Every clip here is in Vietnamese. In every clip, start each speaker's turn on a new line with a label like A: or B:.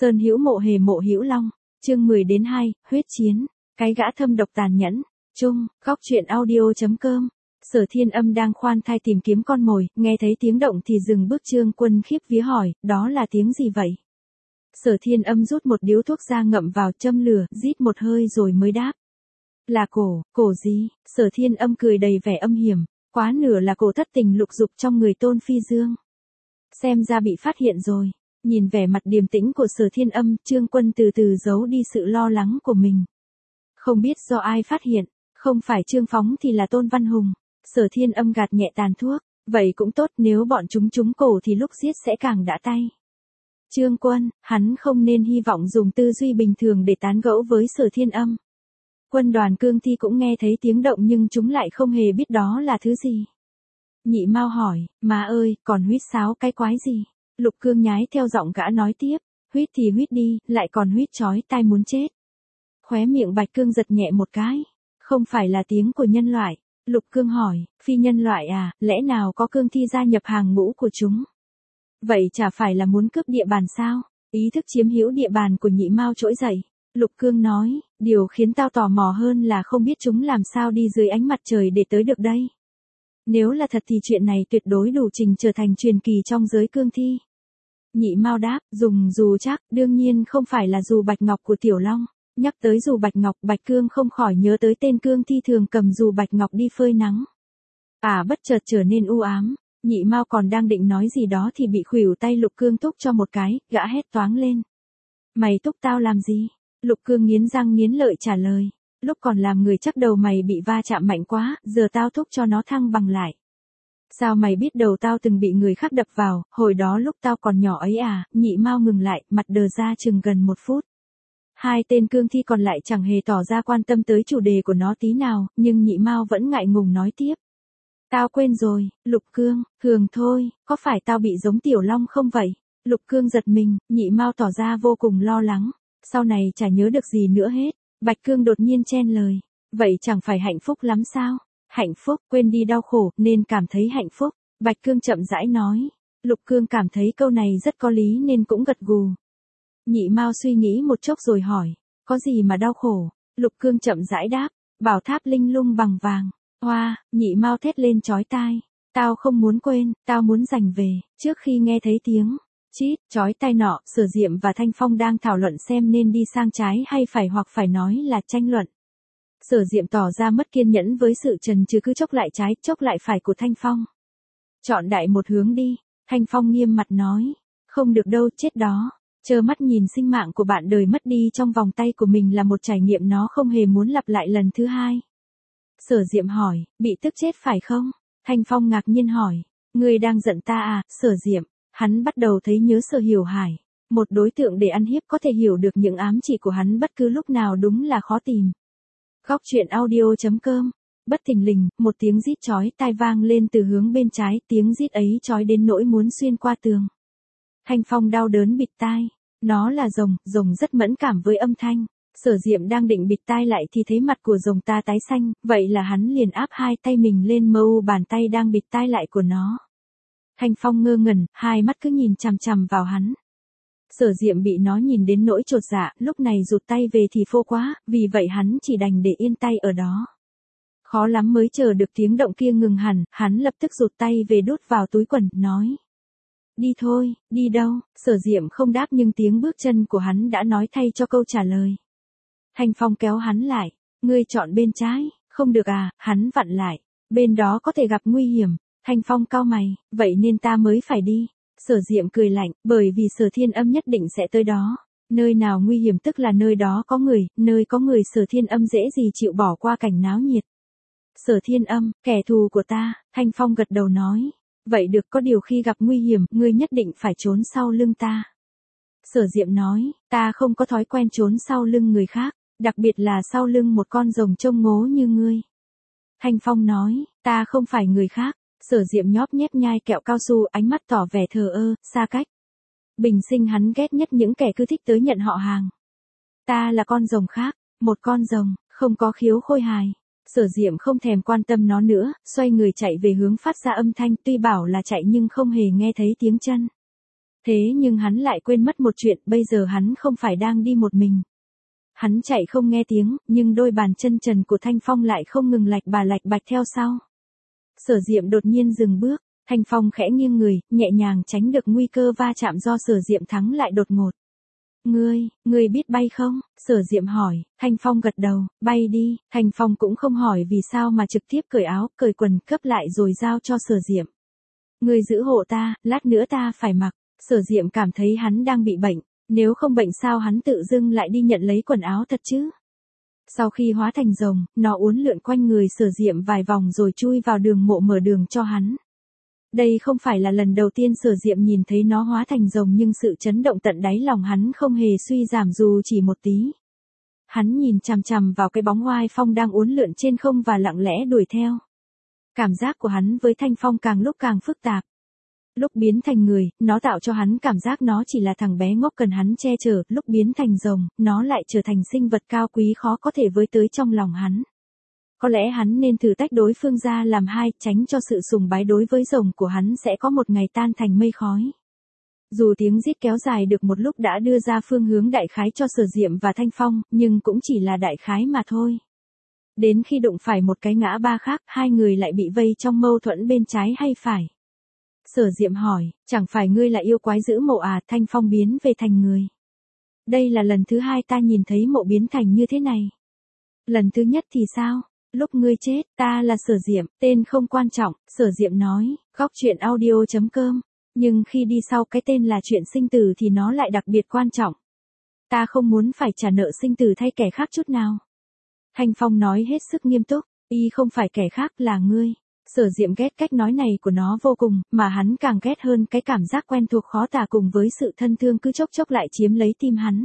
A: Sơn Hữu Mộ Hề Mộ Hữu Long, chương 10-2, huyết chiến, cái gã thâm độc tàn nhẫn. Chung, góc truyện audio.com. Sở Thiên Âm đang khoan thai tìm kiếm con mồi, nghe thấy tiếng động thì dừng bước. Trương Quân khiếp vía hỏi, đó là tiếng gì vậy? Sở Thiên Âm rút một điếu thuốc ra ngậm vào châm lửa, rít một hơi rồi mới đáp. Là cổ gì? Sở Thiên Âm cười đầy vẻ âm hiểm, quá nửa là cổ thất tình lục dục trong người Tôn Phi Dương. Xem ra bị phát hiện rồi. Nhìn vẻ mặt điềm tĩnh của Sở Thiên Âm, Trương Quân từ từ giấu đi sự lo lắng của mình. Không biết do ai phát hiện, không phải Trương Phóng thì là Tôn Văn Hùng. Sở Thiên Âm gạt nhẹ tàn thuốc, vậy cũng tốt, nếu bọn chúng trúng cổ thì lúc giết sẽ càng đã tay. Trương Quân, hắn không nên hy vọng dùng tư duy bình thường để tán gẫu với Sở Thiên Âm. Quân đoàn cương thi cũng nghe thấy tiếng động nhưng chúng lại không hề biết đó là thứ gì. Nhị Mao hỏi, má ơi, còn huýt sáo cái quái gì? Lục Cương nhái theo giọng gã nói tiếp, huýt thì huýt đi, lại còn huýt chói tai muốn chết. Khóe miệng Bạch Cương giật nhẹ một cái, không phải là tiếng của nhân loại. Lục Cương hỏi, phi nhân loại à, lẽ nào có cương thi gia nhập hàng ngũ của chúng? Vậy chả phải là muốn cướp địa bàn sao? Ý thức chiếm hữu địa bàn của Nhị Mao trỗi dậy. Lục Cương nói, điều khiến tao tò mò hơn là không biết chúng làm sao đi dưới ánh mặt trời để tới được đây. Nếu là thật thì chuyện này tuyệt đối đủ trình trở thành truyền kỳ trong giới cương thi. Nhị Mao đáp, dùng dù chắc, đương nhiên không phải là dù bạch ngọc của Tiểu Long. Nhắc tới dù bạch ngọc, Bạch Cương không khỏi nhớ tới tên cương thi thường cầm dù bạch ngọc đi phơi nắng. Bất chợt trở nên u ám. Nhị Mao còn đang định nói gì đó thì bị khuỷu tay Lục Cương túc cho một cái, gã hét toáng lên. Mày túc tao làm gì? Lục Cương nghiến răng nghiến lợi trả lời. Lúc còn làm người chắc đầu mày bị va chạm mạnh quá, giờ tao thúc cho nó thăng bằng lại. Sao mày biết đầu tao từng bị người khác đập vào, hồi đó lúc tao còn nhỏ ấy à? Nhị Mao ngừng lại, mặt đờ ra chừng gần 1 phút. Hai tên cương thi còn lại chẳng hề tỏ ra quan tâm tới chủ đề của nó tí nào, nhưng Nhị Mao vẫn ngại ngùng nói tiếp. Tao quên rồi, Lục Cương, thường thôi, có phải tao bị giống Tiểu Long không vậy? Lục Cương giật mình, Nhị Mao tỏ ra vô cùng lo lắng. Sau này chả nhớ được gì nữa hết. Bạch Cương đột nhiên chen lời. Vậy chẳng phải hạnh phúc lắm sao? Hạnh phúc, quên đi đau khổ, nên cảm thấy hạnh phúc. Bạch Cương chậm rãi nói. Lục Cương cảm thấy câu này rất có lý nên cũng gật gù. Nhị Mao suy nghĩ một chốc rồi hỏi. Có gì mà đau khổ? Lục Cương chậm rãi đáp. Bảo tháp linh lung bằng vàng. Hoa, Nhị Mao thét lên chói tai. Tao không muốn quên, tao muốn giành về. Trước khi nghe thấy tiếng chít, chói tai nọ, Sở Diệm và Thanh Phong đang thảo luận xem nên đi sang trái hay phải, hoặc phải nói là tranh luận. Sở Diệm tỏ ra mất kiên nhẫn với sự chần chừ cứ chốc lại trái, chốc lại phải của Thanh Phong. Chọn đại một hướng đi, Thanh Phong nghiêm mặt nói. Không được đâu, chết đó. Trơ mắt nhìn sinh mạng của bạn đời mất đi trong vòng tay của mình là một trải nghiệm nó không hề muốn lặp lại lần thứ hai. Sở Diệm hỏi, bị tức chết phải không? Thanh Phong ngạc nhiên hỏi, ngươi đang giận ta à? Sở Diệm, hắn bắt đầu thấy nhớ Sở Hiểu Hải. Một đối tượng để ăn hiếp có thể hiểu được những ám chỉ của hắn bất cứ lúc nào đúng là khó tìm. Góc truyện audio.com. Bất thình lình, một tiếng rít chói tai vang lên từ hướng bên trái, tiếng rít ấy chói đến nỗi muốn xuyên qua tường. Thanh Phong đau đớn bịt tai. Nó là rồng rất mẫn cảm với âm thanh. Sở Diệm đang định bịt tai lại thì thấy mặt của rồng ta tái xanh, vậy là hắn liền áp hai tay mình lên mơ u bàn tay đang bịt tai lại của nó. Thanh Phong ngơ ngẩn, hai mắt cứ nhìn chằm chằm vào hắn. Sở Diệm bị nó nhìn đến nỗi chột dạ, lúc này rụt tay về thì phô quá, vì vậy hắn chỉ đành để yên tay ở đó. Khó lắm mới chờ được tiếng động kia ngừng hẳn, hắn lập tức rụt tay về đút vào túi quần, nói. Đi thôi, đi đâu? Sở Diệm không đáp nhưng tiếng bước chân của hắn đã nói thay cho câu trả lời. Thanh Phong kéo hắn lại, ngươi chọn bên trái, không được à? Hắn vặn lại, bên đó có thể gặp nguy hiểm. Thanh Phong cau mày, vậy nên ta mới phải đi. Sở Diệm cười lạnh, bởi vì Sở Thiên Âm nhất định sẽ tới đó. Nơi nào nguy hiểm tức là nơi đó có người, nơi có người Sở Thiên Âm dễ gì chịu bỏ qua cảnh náo nhiệt. Sở Thiên Âm, kẻ thù của ta, Thanh Phong gật đầu nói. Vậy được, có điều khi gặp nguy hiểm, ngươi nhất định phải trốn sau lưng ta. Sở Diệm nói, ta không có thói quen trốn sau lưng người khác, đặc biệt là sau lưng một con rồng trông ngố như ngươi. Thanh Phong nói, ta không phải người khác. Sở Diệm nhóp nhép nhai kẹo cao su, ánh mắt tỏ vẻ thờ ơ, xa cách. Bình sinh hắn ghét nhất những kẻ cứ thích tới nhận họ hàng. Ta là con rồng khác, một con rồng, không có khiếu khôi hài. Sở Diệm không thèm quan tâm nó nữa, xoay người chạy về hướng phát ra âm thanh, tuy bảo là chạy nhưng không hề nghe thấy tiếng chân. Thế nhưng hắn lại quên mất một chuyện, bây giờ hắn không phải đang đi một mình. Hắn chạy không nghe tiếng, nhưng đôi bàn chân trần của Thanh Phong lại không ngừng lạch bà lạch bạch theo sau. Sở Diệm đột nhiên dừng bước, Thanh Phong khẽ nghiêng người, nhẹ nhàng tránh được nguy cơ va chạm do Sở Diệm thắng lại đột ngột. Ngươi biết bay không? Sở Diệm hỏi, Thanh Phong gật đầu, bay đi. Thanh Phong cũng không hỏi vì sao mà trực tiếp cởi áo, cởi quần, cấp lại rồi giao cho Sở Diệm. Ngươi giữ hộ ta, lát nữa ta phải mặc. Sở Diệm cảm thấy hắn đang bị bệnh, nếu không bệnh sao hắn tự dưng lại đi nhận lấy quần áo thật chứ? Sau khi hóa thành rồng, nó uốn lượn quanh người Sở Diệm vài vòng rồi chui vào đường mộ mở đường cho hắn. Đây không phải là lần đầu tiên Sở Diệm nhìn thấy nó hóa thành rồng, nhưng sự chấn động tận đáy lòng hắn không hề suy giảm dù chỉ một tí. Hắn nhìn chằm chằm vào cái bóng oai phong đang uốn lượn trên không và lặng lẽ đuổi theo. Cảm giác của hắn với Thanh Phong càng lúc càng phức tạp. Lúc biến thành người, nó tạo cho hắn cảm giác nó chỉ là thằng bé ngốc cần hắn che chở, lúc biến thành rồng, nó lại trở thành sinh vật cao quý khó có thể với tới trong lòng hắn. Có lẽ hắn nên thử tách đối phương ra làm hai, tránh cho sự sùng bái đối với rồng của hắn sẽ có một ngày tan thành mây khói. Dù tiếng rít kéo dài được một lúc đã đưa ra phương hướng đại khái cho Sở Diệm và Thanh Phong, nhưng cũng chỉ là đại khái mà thôi. Đến khi đụng phải một cái ngã ba khác, hai người lại bị vây trong mâu thuẫn bên trái hay phải. Sở Diệm hỏi, chẳng phải ngươi là yêu quái giữ mộ à? Thanh Phong biến về thành người. Đây là lần thứ hai ta nhìn thấy mộ biến thành như thế này. Lần thứ nhất thì sao? Lúc ngươi chết, ta là Sở Diệm, tên không quan trọng, Sở Diệm nói, góc truyện audio.com. Nhưng khi đi sau cái tên là chuyện sinh tử thì nó lại đặc biệt quan trọng. Ta không muốn phải trả nợ sinh tử thay kẻ khác chút nào. Thanh Phong nói hết sức nghiêm túc, y không phải kẻ khác là ngươi. Sở Diệm ghét cách nói này của nó vô cùng, mà hắn càng ghét hơn cái cảm giác quen thuộc khó tả cùng với sự thân thương cứ chốc chốc lại chiếm lấy tim hắn.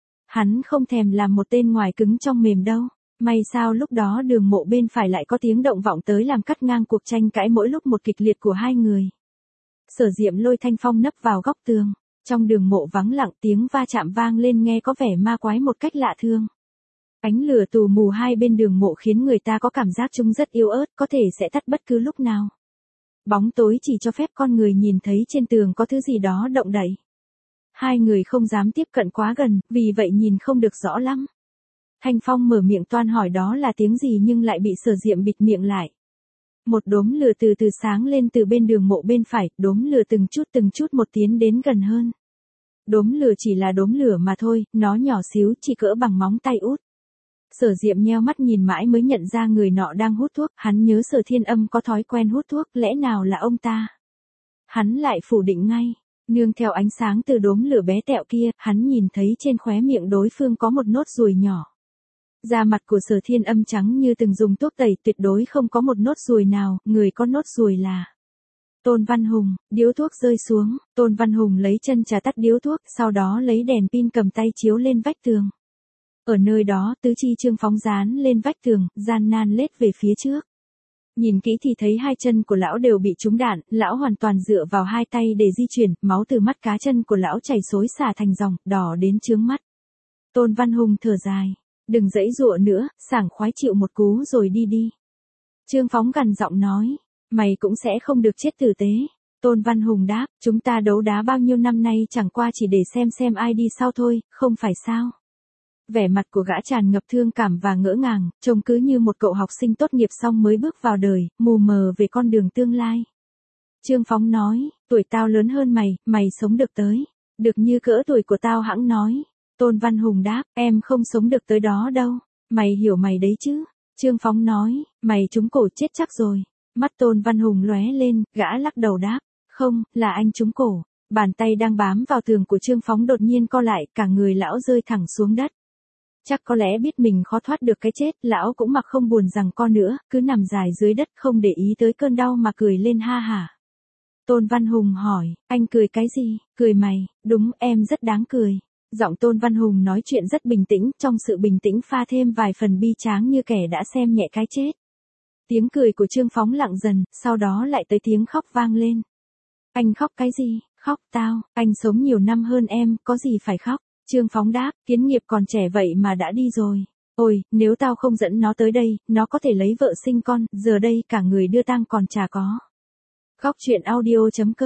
A: Hắn không thèm làm một tên ngoài cứng trong mềm đâu. May sao lúc đó đường mộ bên phải lại có tiếng động vọng tới làm cắt ngang cuộc tranh cãi mỗi lúc một kịch liệt của hai người. Sở Diệm lôi Thanh Phong nấp vào góc tường. Trong đường mộ vắng lặng, tiếng va chạm vang lên nghe có vẻ ma quái một cách lạ thương. Ánh lửa tù mù hai bên đường mộ khiến người ta có cảm giác chúng rất yếu ớt, có thể sẽ tắt bất cứ lúc nào. Bóng tối chỉ cho phép con người nhìn thấy trên tường có thứ gì đó động đậy. Hai người không dám tiếp cận quá gần, vì vậy nhìn không được rõ lắm. Thanh Phong mở miệng toan hỏi đó là tiếng gì nhưng lại bị Sở Diệm bịt miệng lại. Một đốm lửa từ từ sáng lên từ bên đường mộ bên phải, đốm lửa từng chút một tiến đến gần hơn. Đốm lửa chỉ là đốm lửa mà thôi, nó nhỏ xíu chỉ cỡ bằng móng tay út. Sở Diệm nheo mắt nhìn mãi mới nhận ra người nọ đang hút thuốc, hắn nhớ Sở Thiên Âm có thói quen hút thuốc, lẽ nào là ông ta? Hắn lại phủ định ngay, nương theo ánh sáng từ đốm lửa bé tẹo kia, hắn nhìn thấy trên khóe miệng đối phương có một nốt ruồi nhỏ. Da mặt của Sở Thiên Âm trắng như từng dùng thuốc tẩy, tuyệt đối không có một nốt ruồi nào, người có nốt ruồi là Tôn Văn Hùng. Điếu thuốc rơi xuống, Tôn Văn Hùng lấy chân trà tắt điếu thuốc, sau đó lấy đèn pin cầm tay chiếu lên vách tường. Ở nơi đó, tứ chi Trương Phóng dán lên vách tường, gian nan lết về phía trước. Nhìn kỹ thì thấy hai chân của lão đều bị trúng đạn, lão hoàn toàn dựa vào hai tay để di chuyển, máu từ mắt cá chân của lão chảy xối xả thành dòng, đỏ đến chướng mắt. Tôn Văn Hùng thở dài, đừng giãy giụa nữa, sảng khoái chịu một cú rồi đi đi. Trương Phóng gằn giọng nói, mày cũng sẽ không được chết tử tế. Tôn Văn Hùng đáp, chúng ta đấu đá bao nhiêu năm nay chẳng qua chỉ để xem ai đi sau thôi, không phải sao? Vẻ mặt của gã tràn ngập thương cảm và ngỡ ngàng, trông cứ như một cậu học sinh tốt nghiệp xong mới bước vào đời, mù mờ về con đường tương lai. Trương Phóng nói, tuổi tao lớn hơn mày, mày sống được tới. Được như cỡ tuổi của tao hẵng nói. Tôn Văn Hùng đáp, em không sống được tới đó đâu. Mày hiểu mày đấy chứ. Trương Phóng nói, mày trúng cổ chết chắc rồi. Mắt Tôn Văn Hùng lóe lên, gã lắc đầu đáp, không, là anh trúng cổ. Bàn tay đang bám vào tường của Trương Phóng đột nhiên co lại, cả người lão rơi thẳng xuống đất. Chắc có lẽ biết mình khó thoát được cái chết, lão cũng mặc không buồn rằng co nữa, cứ nằm dài dưới đất không để ý tới cơn đau mà cười lên ha hả. Tôn Văn Hùng hỏi, anh cười cái gì? Cười mày, đúng, em rất đáng cười. Giọng Tôn Văn Hùng nói chuyện rất bình tĩnh, trong sự bình tĩnh pha thêm vài phần bi tráng như kẻ đã xem nhẹ cái chết. Tiếng cười của Trương Phóng lặng dần, sau đó lại tới tiếng khóc vang lên. Anh khóc cái gì? Khóc tao, anh sống nhiều năm hơn em, có gì phải khóc? Trương Phóng đáp, Kiến Nghiệp còn trẻ vậy mà đã đi rồi. Ôi, nếu tao không dẫn nó tới đây, nó có thể lấy vợ sinh con, giờ đây cả người đưa tang còn chả có. Góc truyện audio.com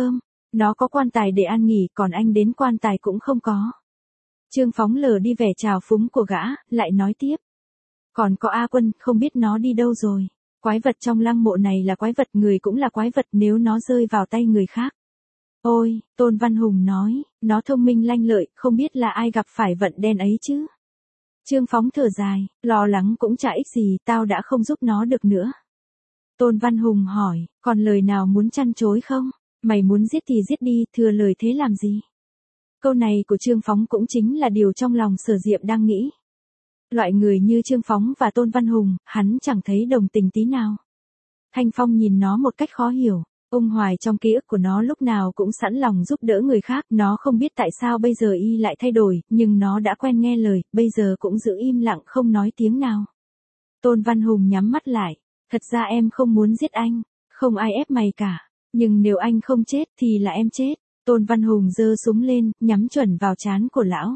A: Nó có quan tài để an nghỉ, còn anh đến quan tài cũng không có. Trương Phóng lờ đi vẻ trào phúng của gã, lại nói tiếp. Còn có A Quân, không biết nó đi đâu rồi. Quái vật trong lăng mộ này là quái vật, người cũng là quái vật nếu nó rơi vào tay người khác. Ôi, Tôn Văn Hùng nói, nó thông minh lanh lợi, không biết là ai gặp phải vận đen ấy chứ. Trương Phóng thở dài, lo lắng cũng chả ích gì, tao đã không giúp nó được nữa. Tôn Văn Hùng hỏi, còn lời nào muốn chăn chối không? Mày muốn giết thì giết đi, thừa lời thế làm gì? Câu này của Trương Phóng cũng chính là điều trong lòng Sở Diệm đang nghĩ. Loại người như Trương Phóng và Tôn Văn Hùng, hắn chẳng thấy đồng tình tí nào. Thanh Phong nhìn nó một cách khó hiểu. Ung Hoài trong ký ức của nó lúc nào cũng sẵn lòng giúp đỡ người khác, nó không biết tại sao bây giờ y lại thay đổi, nhưng nó đã quen nghe lời, bây giờ cũng giữ im lặng không nói tiếng nào. Tôn Văn Hùng nhắm mắt lại, thật ra em không muốn giết anh, không ai ép mày cả, nhưng nếu anh không chết thì là em chết. Tôn Văn Hùng giơ súng lên, nhắm chuẩn vào trán của lão.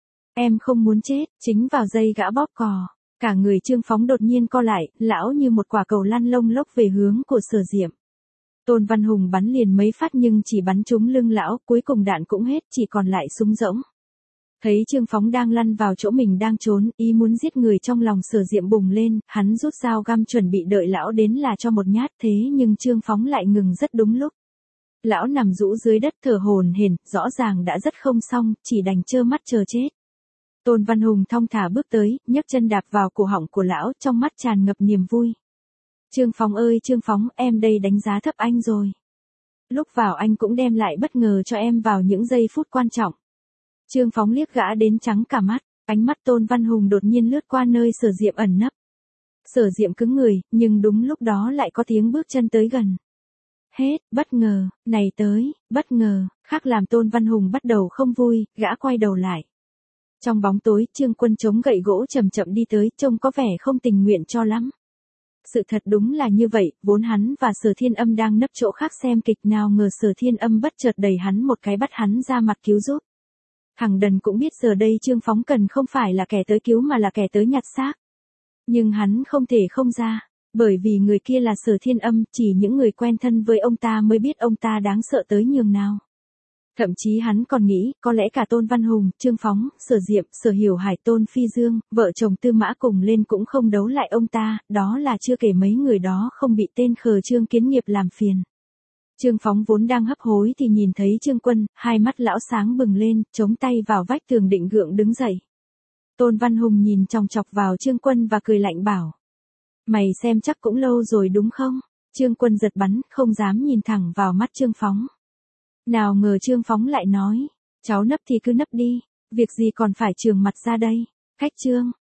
A: Em không muốn chết, chính vào giây gã bóp cò. Cả người Trương Phóng đột nhiên co lại, lão như một quả cầu lăn lông lốc về hướng của Sở Diệm. Tôn Văn Hùng bắn liền mấy phát nhưng chỉ bắn trúng lưng lão, cuối cùng đạn cũng hết, chỉ còn lại súng rỗng. Thấy Trương Phóng đang lăn vào chỗ mình đang trốn, ý muốn giết người trong lòng Sở Diệm bùng lên, hắn rút dao găm chuẩn bị đợi lão đến là cho một nhát, thế nhưng Trương Phóng lại ngừng rất đúng lúc. Lão nằm rũ dưới đất thở hổn hển, rõ ràng đã rất không xong, chỉ đành trơ mắt chờ chết. Tôn Văn Hùng thong thả bước tới, nhấc chân đạp vào cổ họng của lão, trong mắt tràn ngập niềm vui. Trương Phóng ơi Trương Phóng, em đây đánh giá thấp anh rồi. Lúc vào anh cũng đem lại bất ngờ cho em vào những giây phút quan trọng. Trương Phóng liếc gã đến trắng cả mắt, ánh mắt Tôn Văn Hùng đột nhiên lướt qua nơi Sở Diệm ẩn nấp. Sở Diệm cứng người, nhưng đúng lúc đó lại có tiếng bước chân tới gần. Hết, bất ngờ, này tới, bất ngờ, khác làm Tôn Văn Hùng bắt đầu không vui, gã quay đầu lại. Trong bóng tối, Trương Quân chống gậy gỗ chậm chậm đi tới, trông có vẻ không tình nguyện cho lắm. Sự thật đúng là như vậy, vốn hắn và Sở Thiên Âm đang nấp chỗ khác xem kịch, nào ngờ Sở Thiên Âm bất chợt đẩy hắn một cái bắt hắn ra mặt cứu giúp. Thằng đần cũng biết giờ đây Trương Phóng cần không phải là kẻ tới cứu mà là kẻ tới nhặt xác. Nhưng hắn không thể không ra, bởi vì người kia là Sở Thiên Âm, chỉ những người quen thân với ông ta mới biết ông ta đáng sợ tới nhường nào. Thậm chí hắn còn nghĩ, có lẽ cả Tôn Văn Hùng, Trương Phóng, Sở Diệm, Sở Hiểu Hải, Tôn Phi Dương, vợ chồng Tư Mã cùng lên cũng không đấu lại ông ta, đó là chưa kể mấy người đó không bị tên khờ Trương Kiến Nghiệp làm phiền. Trương Phóng vốn đang hấp hối thì nhìn thấy Trương Quân, hai mắt lão sáng bừng lên, chống tay vào vách tường định gượng đứng dậy. Tôn Văn Hùng nhìn chòng chọc vào Trương Quân và cười lạnh bảo. Mày xem chắc cũng lâu rồi đúng không? Trương Quân giật bắn, không dám nhìn thẳng vào mắt Trương Phóng. Nào ngờ Trương Phóng lại nói, cháu nấp thì cứ nấp đi, việc gì còn phải trường mặt ra đây, khách Trương.